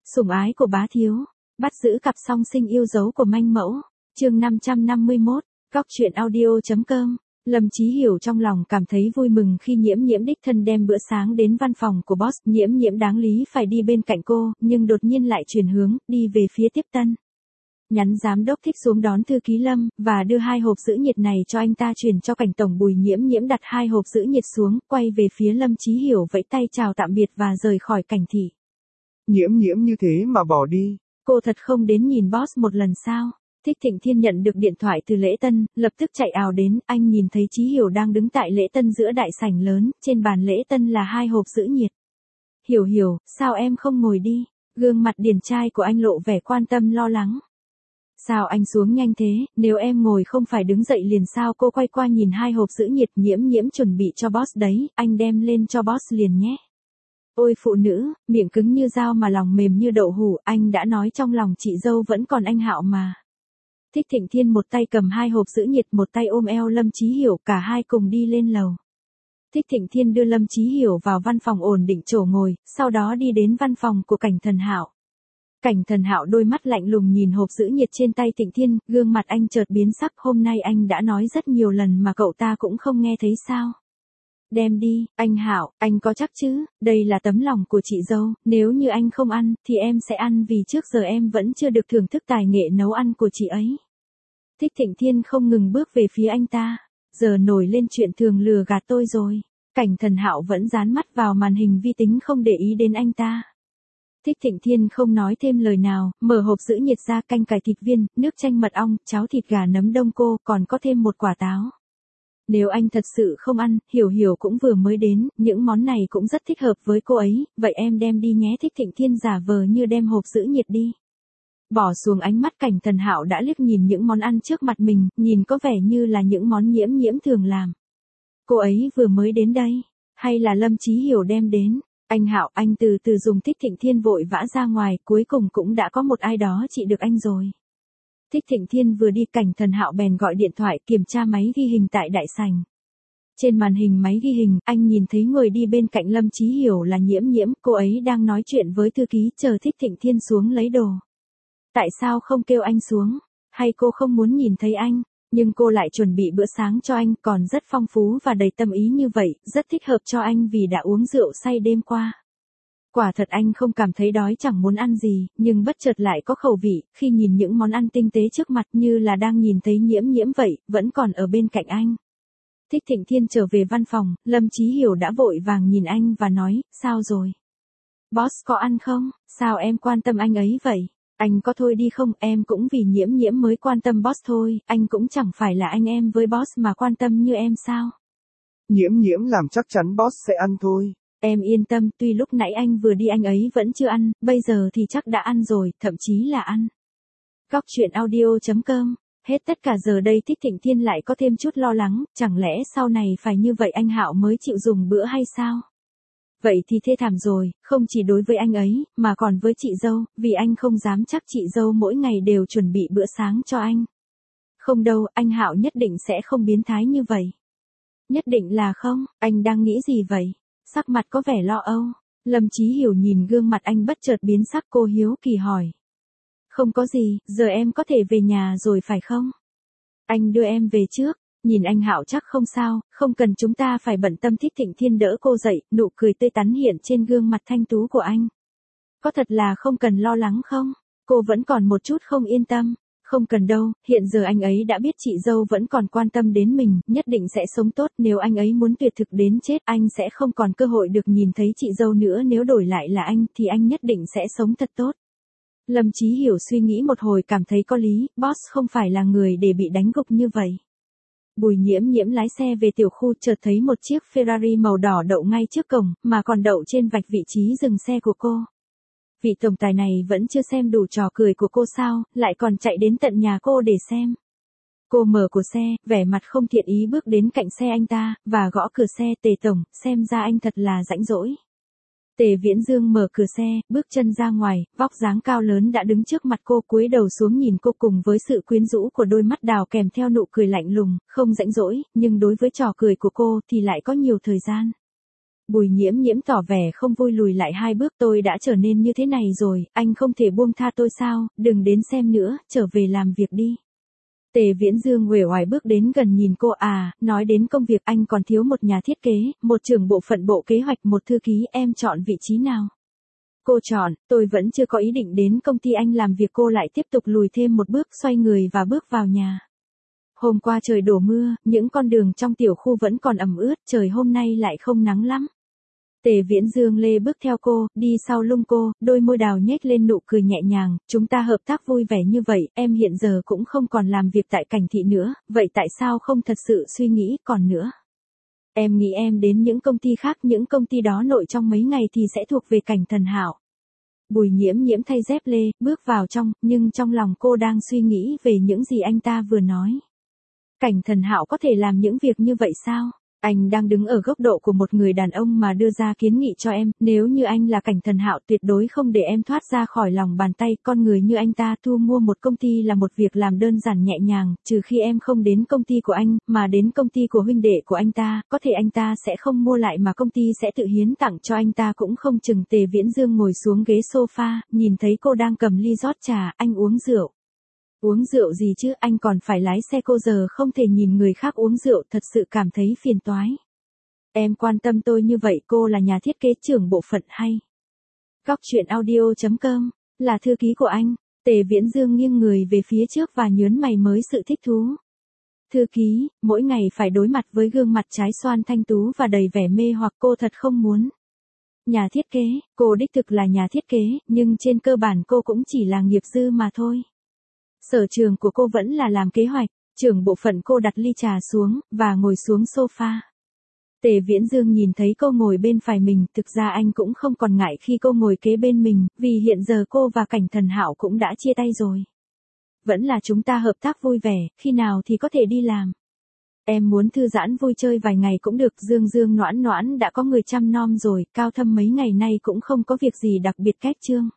Sủng ái của bá thiếu, bắt giữ cặp song sinh yêu dấu của manh mẫu, chương 551, góc truyện audio.com. Lâm Chí Hiểu trong lòng cảm thấy vui mừng khi Nhiễm Nhiễm đích thân đem bữa sáng đến văn phòng của boss. Nhiễm Nhiễm đáng lý phải đi bên cạnh cô, nhưng đột nhiên lại chuyển hướng, đi về phía tiếp tân. Nhắn giám đốc Thích xuống đón thư ký Lâm, và đưa 2 hộp giữ nhiệt này cho anh ta chuyển cho Cảnh tổng Bùi. Nhiễm Nhiễm đặt 2 hộp giữ nhiệt xuống, quay về phía Lâm Chí Hiểu vẫy tay chào tạm biệt và rời khỏi Cảnh thị. Nhiễm Nhiễm như thế mà bỏ đi. Cô thật không đến nhìn boss một lần sao? Thích Thịnh Thiên nhận được điện thoại từ lễ tân, lập tức chạy ào đến. Anh nhìn thấy Chí Hiểu đang đứng tại lễ tân giữa đại sảnh lớn, trên bàn lễ tân là 2 hộp giữ nhiệt. Hiểu Hiểu, sao em không ngồi đi? Gương mặt điển trai của anh lộ vẻ quan tâm lo lắng. Sao anh xuống nhanh thế, nếu em ngồi không phải đứng dậy liền sao? Cô quay qua nhìn 2 hộp giữ nhiệt. Nhiễm Nhiễm chuẩn bị cho boss đấy, anh đem lên cho boss liền nhé. Ôi phụ nữ, miệng cứng như dao mà lòng mềm như đậu hũ, anh đã nói trong lòng chị dâu vẫn còn anh Hạo mà. Thích Thịnh Thiên một tay cầm 2 hộp giữ nhiệt, một tay ôm eo Lâm Chí Hiểu, cả hai cùng đi lên lầu. Thích Thịnh Thiên đưa Lâm Chí Hiểu vào văn phòng ổn định chỗ ngồi, sau đó đi đến văn phòng của Cảnh Thần Hạo. Cảnh Thần Hạo đôi mắt lạnh lùng nhìn hộp giữ nhiệt trên tay Thịnh Thiên, gương mặt anh chợt biến sắc. Hôm nay anh đã nói rất nhiều lần mà cậu ta cũng không nghe thấy sao? Đem đi, anh Hạo, anh có chắc chứ? Đây là tấm lòng của chị dâu, nếu như anh không ăn, thì em sẽ ăn vì trước giờ em vẫn chưa được thưởng thức tài nghệ nấu ăn của chị ấy. Thích Thịnh Thiên không ngừng bước về phía anh ta. Giờ nổi lên chuyện thường lừa gạt tôi rồi. Cảnh Thần Hạo vẫn dán mắt vào màn hình vi tính không để ý đến anh ta. Thích Thịnh Thiên không nói thêm lời nào, mở hộp giữ nhiệt ra, canh cải thịt viên, nước chanh mật ong, cháo thịt gà nấm đông cô, còn có thêm một quả táo. Nếu anh thật sự không ăn, Hiểu Hiểu cũng vừa mới đến, những món này cũng rất thích hợp với cô ấy, vậy em đem đi nhé. Thích Thịnh Thiên giả vờ như đem hộp giữ nhiệt đi. Bỏ xuống ánh mắt, Cảnh Thần Hạo đã liếc nhìn những món ăn trước mặt mình, nhìn có vẻ như là những món Nhiễm Nhiễm thường làm. Cô ấy vừa mới đến đây, hay là Lâm Chí Hiểu đem đến? Anh Hạo, anh từ từ dùng. Thích Thịnh Thiên vội vã ra ngoài, cuối cùng cũng đã có một ai đó trị được anh rồi. Thích Thịnh Thiên vừa đi, Cảnh Thần Hạo bèn gọi điện thoại kiểm tra máy ghi hình tại đại sảnh. Trên màn hình máy ghi hình, anh nhìn thấy người đi bên cạnh Lâm Chí Hiểu là Nhiễm Nhiễm, cô ấy đang nói chuyện với thư ký, chờ Thích Thịnh Thiên xuống lấy đồ. Tại sao không kêu anh xuống? Hay cô không muốn nhìn thấy anh? Nhưng cô lại chuẩn bị bữa sáng cho anh, còn rất phong phú và đầy tâm ý như vậy, rất thích hợp cho anh vì đã uống rượu say đêm qua. Quả thật anh không cảm thấy đói, chẳng muốn ăn gì, nhưng bất chợt lại có khẩu vị, khi nhìn những món ăn tinh tế trước mặt như là đang nhìn thấy Nhiễm Nhiễm vậy, vẫn còn ở bên cạnh anh. Thích Thịnh Thiên trở về văn phòng, Lâm Chí Hiểu đã vội vàng nhìn anh và nói, sao rồi? Boss có ăn không? Sao em quan tâm anh ấy vậy? Anh có thôi đi không? Em cũng vì Nhiễm Nhiễm mới quan tâm boss thôi, anh cũng chẳng phải là anh em với boss mà quan tâm như em sao? Nhiễm Nhiễm làm chắc chắn boss sẽ ăn thôi. Em yên tâm, tuy lúc nãy anh vừa đi anh ấy vẫn chưa ăn, bây giờ thì chắc đã ăn rồi, thậm chí là ăn. Góc truyện audio.com. Hết tất cả giờ đây Thích Thịnh Thiên lại có thêm chút lo lắng, chẳng lẽ sau này phải như vậy anh Hạo mới chịu dùng bữa hay sao? Vậy thì thê thảm rồi, không chỉ đối với anh ấy, mà còn với chị dâu, vì anh không dám chắc chị dâu mỗi ngày đều chuẩn bị bữa sáng cho anh. Không đâu, anh Hạo nhất định sẽ không biến thái như vậy. Nhất định là không, anh đang nghĩ gì vậy? Sắc mặt có vẻ lo âu. Lâm Chí Hiểu nhìn gương mặt anh bất chợt biến sắc, cô hiếu kỳ hỏi. Không có gì, giờ em có thể về nhà rồi phải không? Anh đưa em về trước. Nhìn anh Hạo chắc không sao, không cần chúng ta phải bận tâm. Thích Thịnh Thiên đỡ cô dậy, nụ cười tươi tắn hiện trên gương mặt thanh tú của anh. Có thật là không cần lo lắng không? Cô vẫn còn một chút không yên tâm. Không cần đâu, hiện giờ anh ấy đã biết chị dâu vẫn còn quan tâm đến mình, nhất định sẽ sống tốt. Nếu anh ấy muốn tuyệt thực đến chết, anh sẽ không còn cơ hội được nhìn thấy chị dâu nữa. Nếu đổi lại là anh, thì anh nhất định sẽ sống thật tốt. Lâm Chí Hiểu suy nghĩ một hồi cảm thấy có lý, boss không phải là người để bị đánh gục như vậy. Bùi Nhiễm Nhiễm lái xe về tiểu khu, chợt thấy một chiếc Ferrari màu đỏ đậu ngay trước cổng, mà còn đậu trên vạch vị trí dừng xe của cô. Vị tổng tài này vẫn chưa xem đủ trò cười của cô sao, lại còn chạy đến tận nhà cô để xem. Cô mở cửa xe, vẻ mặt không thiện ý bước đến cạnh xe anh ta, và gõ cửa xe. Tề tổng, xem ra anh thật là rãnh rỗi. Tề Viễn Dương mở cửa xe, bước chân ra ngoài, vóc dáng cao lớn đã đứng trước mặt cô, cúi đầu xuống nhìn cô cùng với sự quyến rũ của đôi mắt đào kèm theo nụ cười lạnh lùng, không rãnh rỗi, nhưng đối với trò cười của cô thì lại có nhiều thời gian. Bùi Nhiễm Nhiễm tỏ vẻ không vui lùi lại 2 bước, tôi đã trở nên như thế này rồi, anh không thể buông tha tôi sao, đừng đến xem nữa, trở về làm việc đi. Tề Viễn Dương uể oải bước đến gần nhìn cô, nói đến công việc anh còn thiếu một nhà thiết kế, một trưởng bộ phận bộ kế hoạch, một thư ký, em chọn vị trí nào? Cô chọn, tôi vẫn chưa có ý định đến công ty anh làm việc, cô lại tiếp tục lùi thêm một bước, xoay người và bước vào nhà. Hôm qua trời đổ mưa, những con đường trong tiểu khu vẫn còn ẩm ướt, trời hôm nay lại không nắng lắm. Tề Viễn Dương lê bước theo cô, đi sau lưng cô, đôi môi đào nhếch lên nụ cười nhẹ nhàng, chúng ta hợp tác vui vẻ như vậy, em hiện giờ cũng không còn làm việc tại Cảnh Thị nữa, vậy tại sao không thật sự suy nghĩ còn nữa? Em nghĩ em đến những công ty khác, những công ty đó nội trong mấy ngày thì sẽ thuộc về Cảnh Thần Hạo. Bùi Nhiễm Nhiễm thay dép lê, bước vào trong, nhưng trong lòng cô đang suy nghĩ về những gì anh ta vừa nói. Cảnh Thần Hạo có thể làm những việc như vậy sao? Anh đang đứng ở góc độ của một người đàn ông mà đưa ra kiến nghị cho em, nếu như anh là Cảnh Thần Hạo tuyệt đối không để em thoát ra khỏi lòng bàn tay, con người như anh ta thu mua một công ty là một việc làm đơn giản nhẹ nhàng, trừ khi em không đến công ty của anh, mà đến công ty của huynh đệ của anh ta, có thể anh ta sẽ không mua lại mà công ty sẽ tự hiến tặng cho anh ta cũng không chừng. Tề Viễn Dương ngồi xuống ghế sofa, nhìn thấy cô đang cầm ly rót trà, anh uống rượu. Uống rượu gì chứ, anh còn phải lái xe, cô giờ không thể nhìn người khác uống rượu, thật sự cảm thấy phiền toái. Em quan tâm tôi như vậy, cô là nhà thiết kế trưởng bộ phận hay? Góc chuyện audio.com, là thư ký của anh. Tề Viễn Dương nghiêng người về phía trước và nhớn mày mới sự thích thú. Thư ký, mỗi ngày phải đối mặt với gương mặt trái xoan thanh tú và đầy vẻ mê hoặc, cô thật không muốn. Nhà thiết kế, cô đích thực là nhà thiết kế, nhưng trên cơ bản cô cũng chỉ là nghiệp dư mà thôi. Sở trường của cô vẫn là làm kế hoạch. Trưởng bộ phận, cô đặt ly trà xuống, và ngồi xuống sofa. Tề Viễn Dương nhìn thấy cô ngồi bên phải mình, thực ra anh cũng không còn ngại khi cô ngồi kế bên mình, vì hiện giờ cô và Cảnh Thần Hạo cũng đã chia tay rồi. Vẫn là chúng ta hợp tác vui vẻ, khi nào thì có thể đi làm. Em muốn thư giãn vui chơi vài ngày cũng được. Dương Dương Noãn Noãn đã có người chăm nom rồi, Cao Thâm mấy ngày nay cũng không có việc gì đặc biệt, Kết Trương.